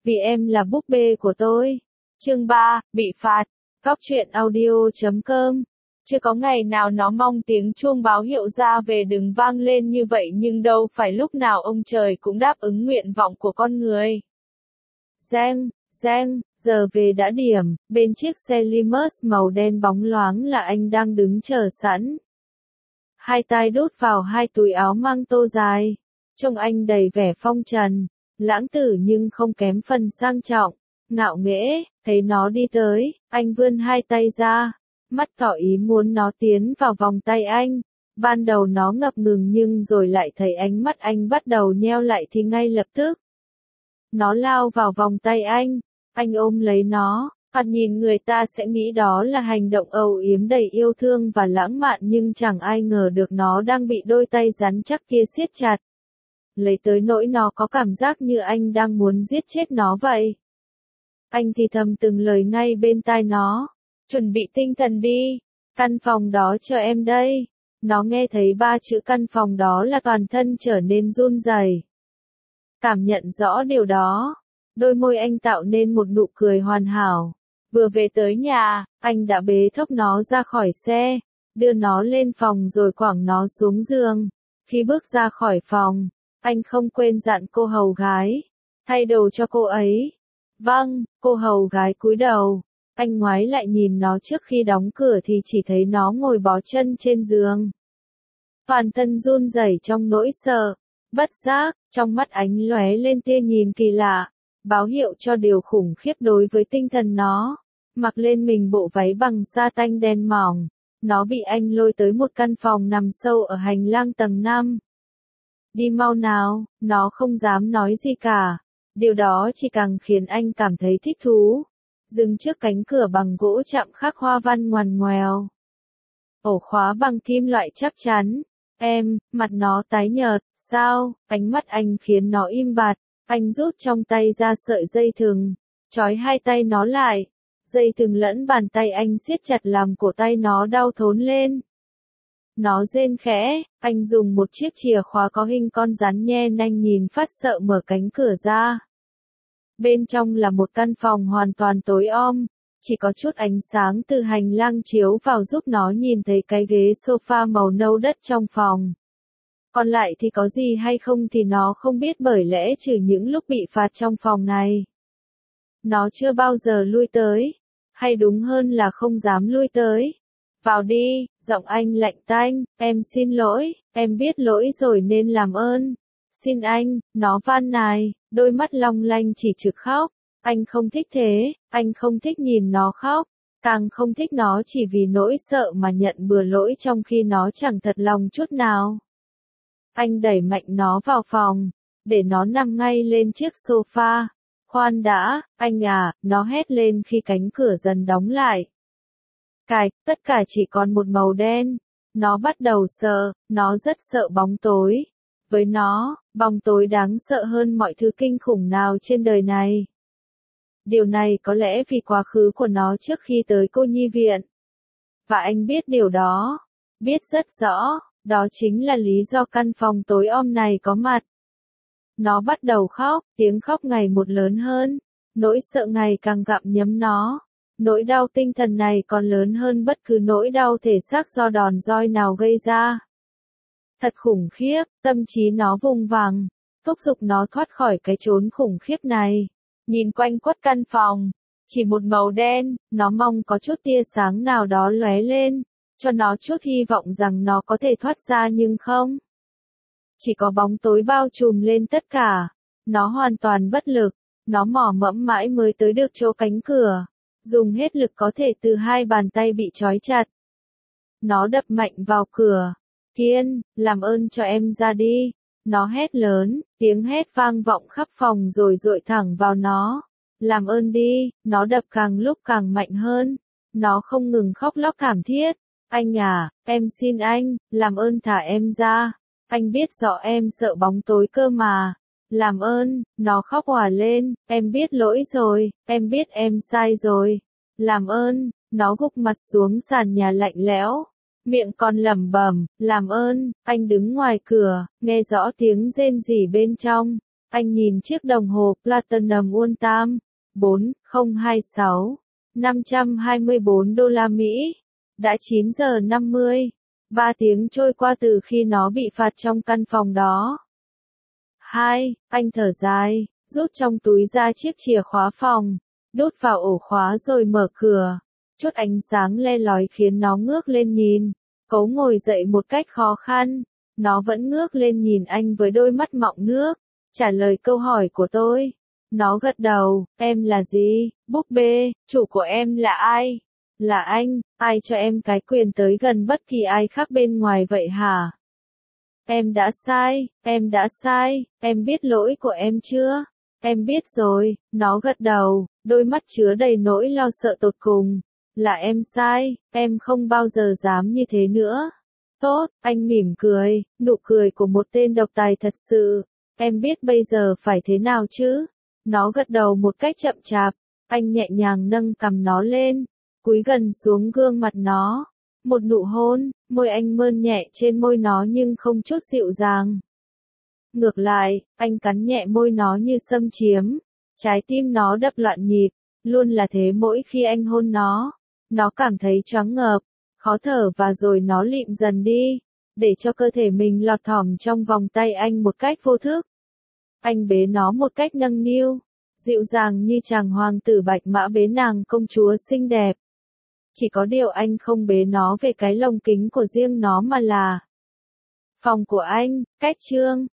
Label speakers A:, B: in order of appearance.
A: vì em là búp bê của tôi. Chương 3, bị phạt. Góc truyện audio.com. Chưa có ngày nào nó mong tiếng chuông báo hiệu ra về đừng vang lên như vậy, nhưng đâu phải lúc nào ông trời cũng đáp ứng nguyện vọng của con người. Reng, reng, giờ về đã điểm, bên chiếc xe Limus màu đen bóng loáng là anh đang đứng chờ sẵn. Hai tay đút vào hai túi áo mang tô dài. Trông anh đầy vẻ phong trần, lãng tử nhưng không kém phần sang trọng, ngạo nghễ. Thấy nó đi tới, anh vươn hai tay ra, mắt tỏ ý muốn nó tiến vào vòng tay anh. Ban đầu nó ngập ngừng nhưng rồi lại thấy ánh mắt anh bắt đầu nheo lại thì ngay lập tức nó lao vào vòng tay anh ôm lấy nó. Thoạt nhìn người ta sẽ nghĩ đó là hành động âu yếm đầy yêu thương và lãng mạn, nhưng chẳng ai ngờ được nó đang bị đôi tay rắn chắc kia siết chặt. Lấy tới nỗi nó có cảm giác như anh đang muốn giết chết nó vậy. Anh thì thầm từng lời ngay bên tai nó. Chuẩn bị tinh thần đi, căn phòng đó chờ em đây. Nó nghe thấy ba chữ căn phòng đó là toàn thân trở nên run rẩy. Cảm nhận rõ điều đó, đôi môi anh tạo nên một nụ cười hoàn hảo. Vừa về tới nhà, anh đã bế thốc nó ra khỏi xe, đưa nó lên phòng rồi quẳng nó xuống giường. Khi bước ra khỏi phòng, anh không quên dặn cô hầu gái, thay đồ cho cô ấy. Vâng, cô hầu gái cúi đầu. Anh ngoái lại nhìn nó trước khi đóng cửa thì chỉ thấy nó ngồi bó chân trên giường. Toàn thân run rẩy trong nỗi sợ. Bất giác, trong mắt ánh lóe lên tia nhìn kỳ lạ, báo hiệu cho điều khủng khiếp đối với tinh thần nó. Mặc lên mình bộ váy bằng sa tanh đen mỏng, nó bị anh lôi tới một căn phòng nằm sâu ở hành lang tầng 5. Đi mau nào, nó không dám nói gì cả. Điều đó chỉ càng khiến anh cảm thấy thích thú. Dừng trước cánh cửa bằng gỗ chạm khắc hoa văn ngoằn ngoèo. Ổ khóa bằng kim loại chắc chắn. Em, mặt nó tái nhợt, sao? Ánh mắt anh khiến nó im bặt. Anh rút trong tay ra sợi dây thừng, trói hai tay nó lại. Dây thừng lẫn bàn tay anh siết chặt làm cổ tay nó đau thốn lên. Nó rên khẽ, anh dùng một chiếc chìa khóa có hình con rắn nhe nanh nhìn phát sợ mở cánh cửa ra. Bên trong là một căn phòng hoàn toàn tối om, chỉ có chút ánh sáng từ hành lang chiếu vào giúp nó nhìn thấy cái ghế sofa màu nâu đất trong phòng. Còn lại thì có gì hay không thì nó không biết, bởi lẽ trừ những lúc bị phạt trong phòng này, nó chưa bao giờ lui tới, hay đúng hơn là không dám lui tới. Vào đi, giọng anh lạnh tanh, em xin lỗi, em biết lỗi rồi nên làm ơn. Xin anh, nó van nài, đôi mắt long lanh chỉ trực khóc. Anh không thích thế, anh không thích nhìn nó khóc, càng không thích nó chỉ vì nỗi sợ mà nhận bừa lỗi trong khi nó chẳng thật lòng chút nào. Anh đẩy mạnh nó vào phòng, để nó nằm ngay lên chiếc sofa. Khoan đã, anh à, nó hét lên khi cánh cửa dần đóng lại. Tất cả chỉ còn một màu đen. Nó bắt đầu sợ, nó rất sợ bóng tối. Với nó, bóng tối đáng sợ hơn mọi thứ kinh khủng nào trên đời này. Điều này có lẽ vì quá khứ của nó trước khi tới cô nhi viện. Và anh biết điều đó. Biết rất rõ, đó chính là lý do căn phòng tối om này có mặt. Nó bắt đầu khóc, tiếng khóc ngày một lớn hơn. Nỗi sợ ngày càng gặm nhấm nó. Nỗi đau tinh thần này còn lớn hơn bất cứ nỗi đau thể xác do đòn roi nào gây ra. Thật khủng khiếp, tâm trí nó vùng vằng, thúc giục nó thoát khỏi cái chốn khủng khiếp này. Nhìn quanh quất căn phòng, chỉ một màu đen, nó mong có chút tia sáng nào đó lóe lên, cho nó chút hy vọng rằng nó có thể thoát ra, nhưng không. Chỉ có bóng tối bao trùm lên tất cả. Nó hoàn toàn bất lực, nó mò mẫm mãi mới tới được chỗ cánh cửa, dùng hết lực có thể từ hai bàn tay bị trói chặt. Nó đập mạnh vào cửa. Kiên, làm ơn cho em ra đi. Nó hét lớn, tiếng hét vang vọng khắp phòng rồi dội thẳng vào nó. Làm ơn đi, nó đập càng lúc càng mạnh hơn. Nó không ngừng khóc lóc thảm thiết. Anh à, em xin anh, làm ơn thả em ra. Anh biết rõ em sợ bóng tối cơ mà. Làm ơn, nó khóc òa lên, em biết lỗi rồi, em biết em sai rồi. Làm ơn, nó gục mặt xuống sàn nhà lạnh lẽo. Miệng còn lẩm bẩm, làm ơn. Anh đứng ngoài cửa, nghe rõ tiếng rên rỉ bên trong. Anh nhìn chiếc đồng hồ Platinum Ultim 4026, 524 đô la Mỹ. Đã 9 giờ 50. 3 tiếng trôi qua từ khi nó bị phạt trong căn phòng đó. 2. Anh thở dài, rút trong túi ra chiếc chìa khóa phòng, đút vào ổ khóa rồi mở cửa. Chút ánh sáng le lói khiến nó ngước lên nhìn. Cấu ngồi dậy một cách khó khăn. Nó vẫn ngước lên nhìn anh với đôi mắt mọng nước. Trả lời câu hỏi của tôi. Nó gật đầu, em là gì, búp bê, chủ của em là ai? Là anh, ai cho em cái quyền tới gần bất kỳ ai khác bên ngoài vậy hả? Em đã sai, em biết lỗi của em chưa? Em biết rồi, nó gật đầu, đôi mắt chứa đầy nỗi lo sợ tột cùng. Là em sai, em không bao giờ dám như thế nữa. Tốt, anh mỉm cười, nụ cười của một tên độc tài thật sự. Em biết bây giờ phải thế nào chứ? Nó gật đầu một cách chậm chạp, anh nhẹ nhàng nâng cằm nó lên, cúi gần xuống gương mặt nó. Một nụ hôn, môi anh mơn nhẹ trên môi nó nhưng không chút dịu dàng. Ngược lại, anh cắn nhẹ môi nó như xâm chiếm. Trái tim nó đập loạn nhịp, luôn là thế mỗi khi anh hôn nó. Nó cảm thấy choáng ngợp, khó thở và rồi nó lịm dần đi, để cho cơ thể mình lọt thỏm trong vòng tay anh một cách vô thức. Anh bế nó một cách nâng niu, dịu dàng như chàng hoàng tử bạch mã bế nàng công chúa xinh đẹp. Chỉ có điều anh không bế nó về cái lồng kính của riêng nó mà là phòng của anh, cách chương.